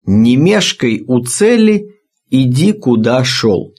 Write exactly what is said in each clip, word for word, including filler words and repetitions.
Не мешкай у цели, иди куда шел.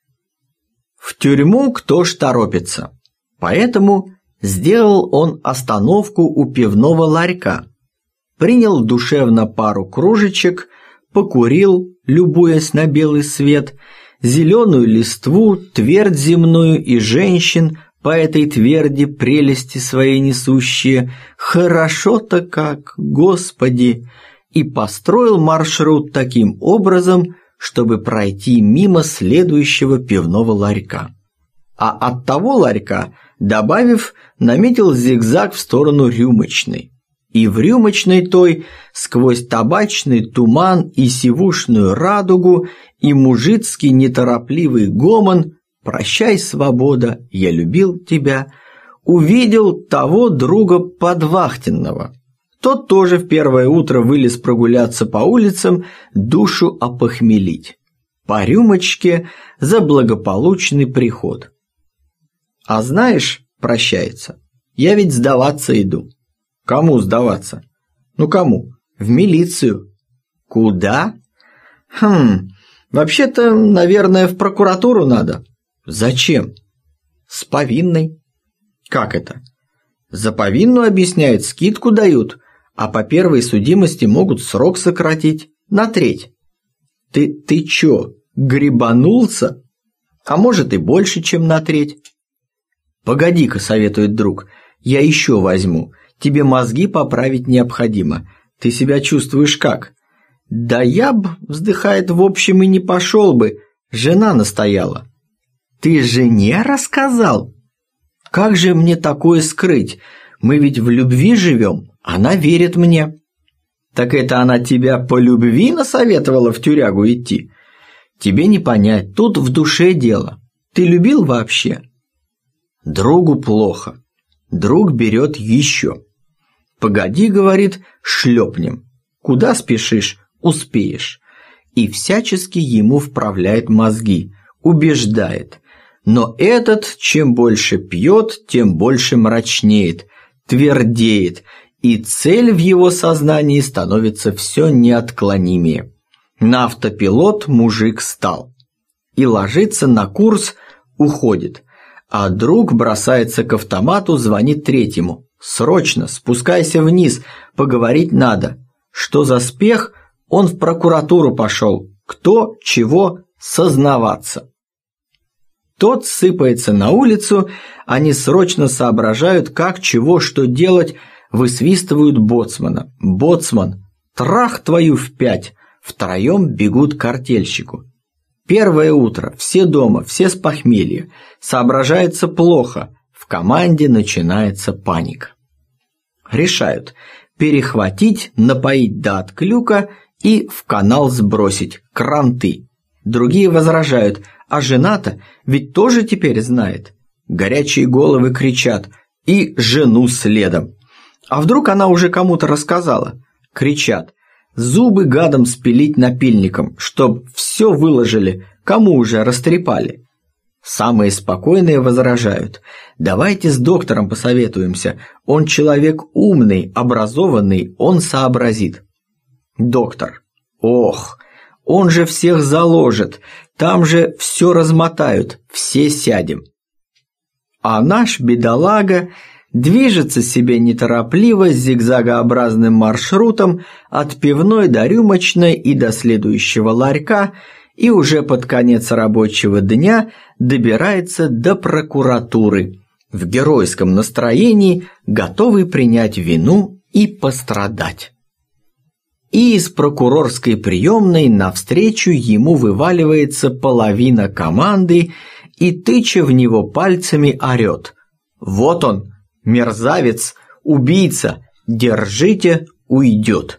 В тюрьму кто ж торопится, поэтому сделал он остановку у пивного ларька, принял душевно пару кружечек, покурил, любуясь на белый свет, зеленую листву, твердь земную и женщин, по этой тверди прелести своей несущие, хорошо-то как, Господи, и построил маршрут таким образом, чтобы пройти мимо следующего пивного ларька. А от того ларька, добавив, наметил зигзаг в сторону рюмочной. И в рюмочной той, сквозь табачный туман и сивушную радугу, и мужицкий неторопливый гомон «Прощай, свобода, я любил тебя», увидел того друга подвахтенного. Тот тоже в первое утро вылез прогуляться по улицам, душу опохмелить. По рюмочке за благополучный приход. А знаешь, прощается, я ведь сдаваться иду. Кому сдаваться? Ну кому? В милицию. Куда? Хм, вообще-то, наверное, в прокуратуру надо. Зачем? С повинной. Как это? За повинную, объясняют, скидку дают, а по первой судимости могут срок сократить на треть. Ты, ты чё, гребанулся? А может и больше, чем на треть. Погоди-ка, советует друг, я еще возьму. Тебе мозги поправить необходимо. Ты себя чувствуешь как? Да я б, вздыхает, в общем и не пошел бы. Жена настояла. Ты жене рассказал? Как же мне такое скрыть? Мы ведь в любви живем, она верит мне. Так это она тебя по любви насоветовала в тюрягу идти? Тебе не понять, тут в душе дело. Ты любил вообще? Другу плохо. Друг берет еще. Погоди, говорит, шлепнем. Куда спешишь, успеешь. И всячески ему вправляет мозги, убеждает. Но этот, чем больше пьет, тем больше мрачнеет, твердеет, и цель в его сознании становится все неотклонимее. На автопилот мужик стал. И ложится на курс, уходит. А друг бросается к автомату, звонит третьему. «Срочно, спускайся вниз, поговорить надо». Что за спех? Он в прокуратуру пошел. Кто, чего, сознаваться. Тот сыпается на улицу, они срочно соображают, как, чего, что делать, высвистывают боцмана. Боцман, трах твою в пять, втроем бегут к артельщику. Первое утро, все дома, все с похмелья, соображается плохо, в команде начинается паника. Решают перехватить, напоить до отклюка и в канал сбросить, кранты. Другие возражают, а жена-то ведь тоже теперь знает. Горячие головы кричат, и жену следом. А вдруг она уже кому-то рассказала? Кричат, зубы гадом спилить напильником, чтоб все выложили, кому уже растрепали. Самые спокойные возражают, давайте с доктором посоветуемся, он человек умный, образованный, он сообразит. Доктор, ох, он же всех заложит, там же все размотают, все сядем. А наш бедолага движется себе неторопливо зигзагообразным маршрутом от пивной до рюмочной и до следующего ларька, и уже под конец рабочего дня добирается до прокуратуры, в геройском настроении, готовый принять вину и пострадать. И из прокурорской приемной навстречу ему вываливается половина команды и, тыча в него пальцами, орет. «Вот он, мерзавец, убийца, держите, уйдет».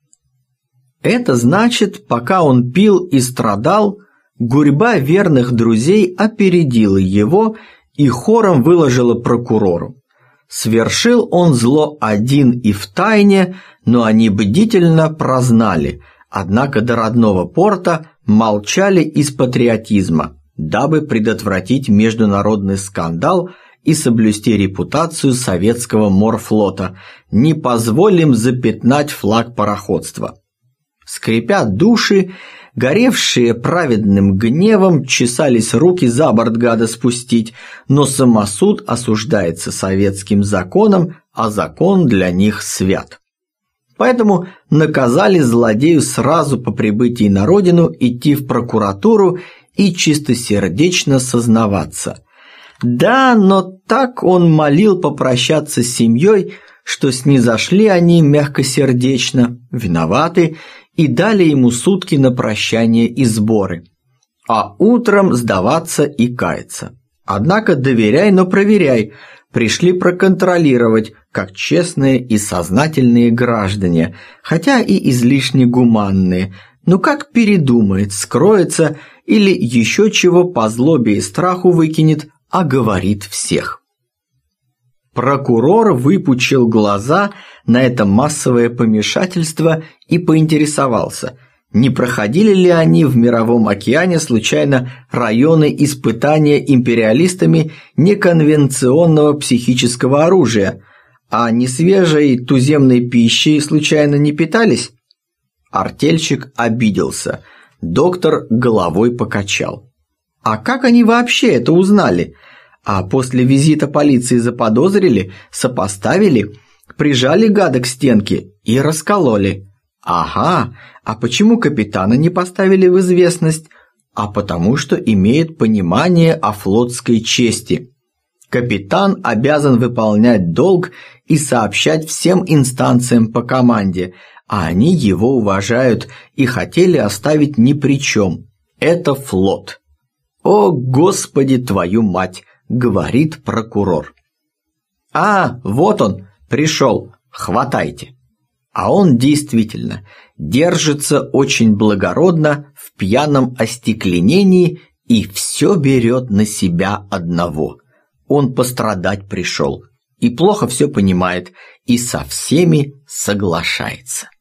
Это значит, пока он пил и страдал, гурьба верных друзей опередила его и хором выложила прокурору. Свершил он зло один и втайне, но они бдительно прознали, однако до родного порта молчали из патриотизма, дабы предотвратить международный скандал и соблюсти репутацию советского морфлота. Не позволим запятнать флаг пароходства. Скрипя души, горевшие праведным гневом, чесались руки за борт гада спустить, но самосуд осуждается советским законом, а закон для них свят. Поэтому наказали злодею сразу по прибытии на родину идти в прокуратуру и чистосердечно сознаваться. Да, но так он молил попрощаться с семьей, что снизошли они мягкосердечно, виноваты, и дали ему сутки на прощание и сборы, а утром сдаваться и каяться. Однако доверяй, но проверяй, пришли проконтролировать, как честные и сознательные граждане, хотя и излишне гуманные, но как передумает, скроется или еще чего по злобе и страху выкинет, а говорит всех. Прокурор выпучил глаза на это массовое помешательство и поинтересовался, не проходили ли они в Мировом океане случайно районы испытания империалистами неконвенционного психического оружия, а не свежей туземной пищей случайно не питались? Артельщик обиделся, доктор головой покачал. А как они вообще это узнали? А после визита полиции заподозрили, сопоставили, прижали гада к стенке и раскололи. Ага, а почему капитана не поставили в известность? А потому что имеет понимание о флотской чести. Капитан обязан выполнять долг и сообщать всем инстанциям по команде, а они его уважают и хотели оставить ни при чем. Это флот. О, Господи, твою мать, говорит прокурор. А, вот он, пришел, хватайте. А он действительно держится очень благородно в пьяном остекленении и все берет на себя одного. Он пострадать пришел и плохо все понимает и со всеми соглашается.